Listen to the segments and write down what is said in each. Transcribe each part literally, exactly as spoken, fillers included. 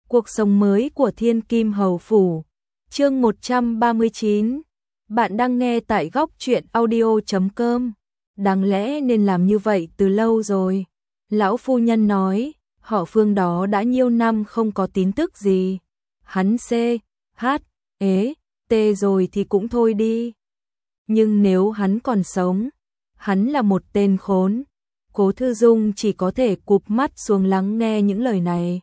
Cuộc sống mới của Thiên Kim Hầu Phủ. Chương một trăm ba mươi chín. Bạn đang nghe tại góc truyện audio chấm com. Đáng lẽ nên làm như vậy từ lâu rồi. Lão phu nhân nói, họ Phương đó đã nhiều năm không có tin tức gì. Hắn C, H, ế, T rồi thì cũng thôi đi. Nhưng nếu hắn còn sống, hắn là một tên khốn. Cố Thư Dung chỉ có thể cụp mắt xuống lắng nghe những lời này.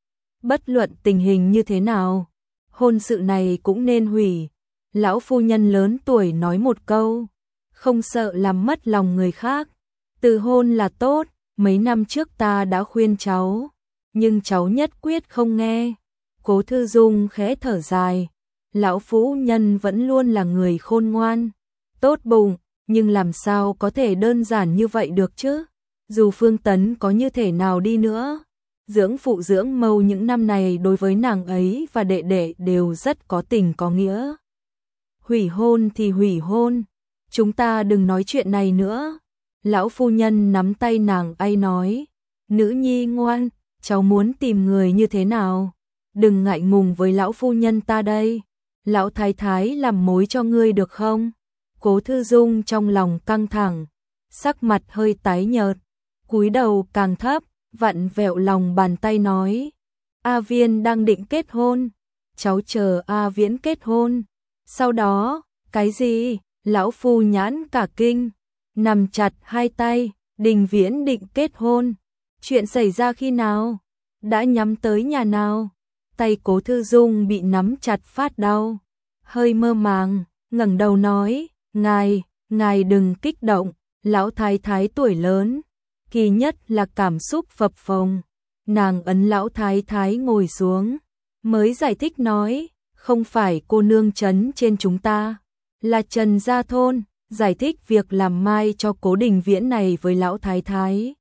Bất luận tình hình như thế nào, hôn sự này cũng nên hủy. Lão phu nhân lớn tuổi nói một câu, không sợ làm mất lòng người khác. Từ hôn là tốt, mấy năm trước ta đã khuyên cháu, nhưng cháu nhất quyết không nghe. Cố Thư Dung khẽ thở dài, lão phu nhân vẫn luôn là người khôn ngoan, tốt bụng, nhưng làm sao có thể đơn giản như vậy được chứ? Dù Phương Tấn có như thể nào đi nữa, dưỡng phụ dưỡng mâu những năm này đối với nàng ấy và đệ đệ đều rất có tình có nghĩa. Hủy hôn thì hủy hôn, chúng ta đừng nói chuyện này nữa. Lão phu nhân nắm tay nàng ấy nói, nữ nhi ngoan, cháu muốn tìm người như thế nào? Đừng ngại ngùng với lão phu nhân ta đây. Lão thái thái làm mối cho ngươi được không? Cố Thư Dung trong lòng căng thẳng, sắc mặt hơi tái nhợt, cúi đầu càng thấp, vặn vẹo lòng bàn tay nói, A Viên đang định kết hôn, cháu chờ A Viễn kết hôn. Sau đó, cái gì? Lão phu nhãn cả kinh, nằm chặt hai tay, Đình Viễn định kết hôn. Chuyện xảy ra khi nào? Đã nhắm tới nhà nào? Tay Cố Thư Dung bị nắm chặt phát đau, hơi mơ màng, ngẩng đầu nói, ngài, ngài đừng kích động, lão thái thái tuổi lớn, kỳ nhất là cảm xúc phập phồng. Nàng ấn lão thái thái ngồi xuống, mới giải thích nói, không phải cô nương trấn trên chúng ta, là Trần Gia Thôn, giải thích việc làm mai cho Cố Đình Viễn này với lão thái thái.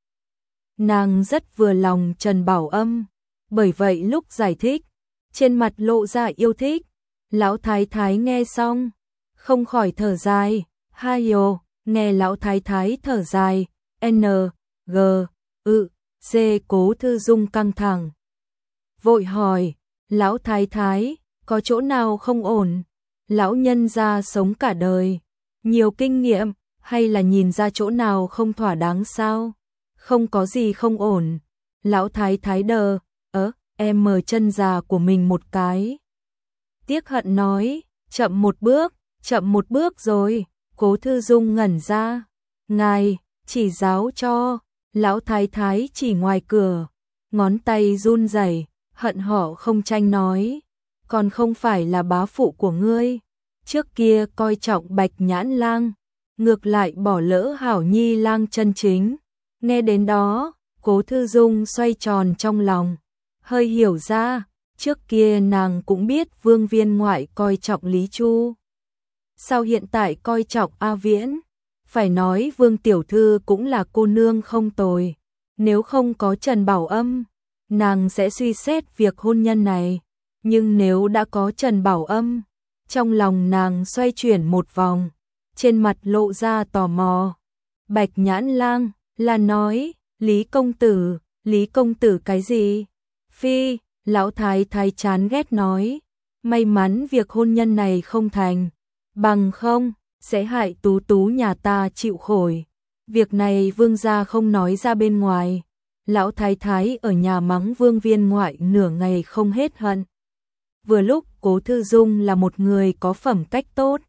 Nàng rất vừa lòng Trần Bảo Âm, bởi vậy lúc giải thích, trên mặt lộ ra yêu thích. Lão thái thái nghe xong, không khỏi thở dài, hai ồ, nghe lão thái thái thở dài, N, G, ự, C. Cố Thư Dung căng thẳng, vội hỏi, lão thái thái, có chỗ nào không ổn? Lão nhân gia sống cả đời, nhiều kinh nghiệm, hay là nhìn ra chỗ nào không thỏa đáng sao? Không có gì không ổn. Lão thái thái đờ, ớ, em mờ chân già của mình một cái. Tiếc hận nói, chậm một bước, chậm một bước rồi. Cố Thư Dung ngẩn ra, ngài, chỉ giáo cho. Lão thái thái chỉ ngoài cửa, ngón tay run rẩy, hận họ không tranh nói, còn không phải là bá phụ của ngươi, trước kia coi trọng Bạch Nhãn Lang, ngược lại bỏ lỡ Hảo Nhi Lang chân chính. Nghe đến đó, Cố Thư Dung xoay tròn trong lòng, hơi hiểu ra, trước kia nàng cũng biết Vương Viên ngoại coi trọng Lý Chu, sao hiện tại coi trọng A Viễn? Phải nói Vương tiểu thư cũng là cô nương không tồi, nếu không có Trần Bảo Âm, nàng sẽ suy xét việc hôn nhân này, nhưng nếu đã có Trần Bảo Âm, trong lòng nàng xoay chuyển một vòng, trên mặt lộ ra tò mò. Bạch Nhãn Lang là nói, Lý công tử, Lý công tử cái gì? Phi, lão thái thái chán ghét nói, may mắn việc hôn nhân này không thành, bằng không sẽ hại Tú Tú nhà ta chịu khổ. Việc này Vương gia không nói ra bên ngoài. Lão thái thái ở nhà mắng Vương Viên ngoại nửa ngày không hết hận. Vừa lúc Cố Thư Dung là một người có phẩm cách tốt,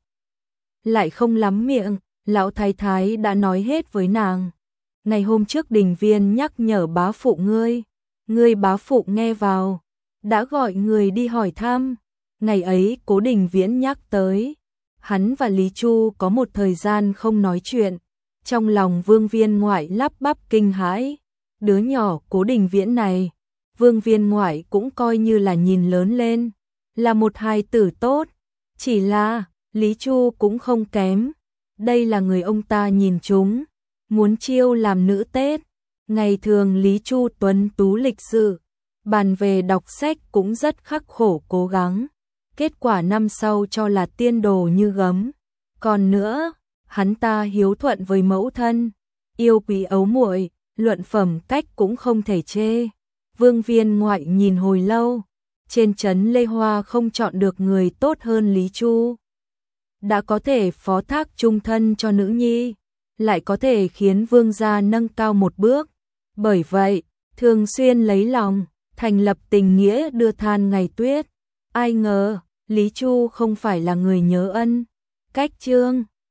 lại không lắm miệng, lão thái thái đã nói hết với nàng. Ngày hôm trước Đình Viên nhắc nhở bá phụ ngươi, ngươi bá phụ nghe vào, đã gọi người đi hỏi thăm. Ngày ấy Cố Đình Viễn nhắc tới, hắn và Lý Chu có một thời gian không nói chuyện, trong lòng Vương Viên ngoại lắp bắp kinh hãi, đứa nhỏ Cố Đình Viễn này, Vương Viên ngoại cũng coi như là nhìn lớn lên, là một hài tử tốt, chỉ là Lý Chu cũng không kém, đây là người ông ta nhìn chúng, muốn chiêu làm nữ tết. Ngày thường Lý Chu tuấn tú lịch sự, bàn về đọc sách cũng rất khắc khổ cố gắng, kết quả năm sau cho là tiên đồ như gấm. Còn nữa, hắn ta hiếu thuận với mẫu thân, yêu quý ấu muội, luận phẩm cách cũng không thể chê. Vương Viên ngoại nhìn hồi lâu, trên trấn Lê Hoa không chọn được người tốt hơn Lý Chu. Đã có thể phó thác trung thân cho nữ nhi, lại có thể khiến vương gia nâng cao một bước. Bởi vậy, thường xuyên lấy lòng, thành lập tình nghĩa đưa than ngày tuyết. Ai ngờ, Lý Chu không phải là người nhớ ân, cách chương.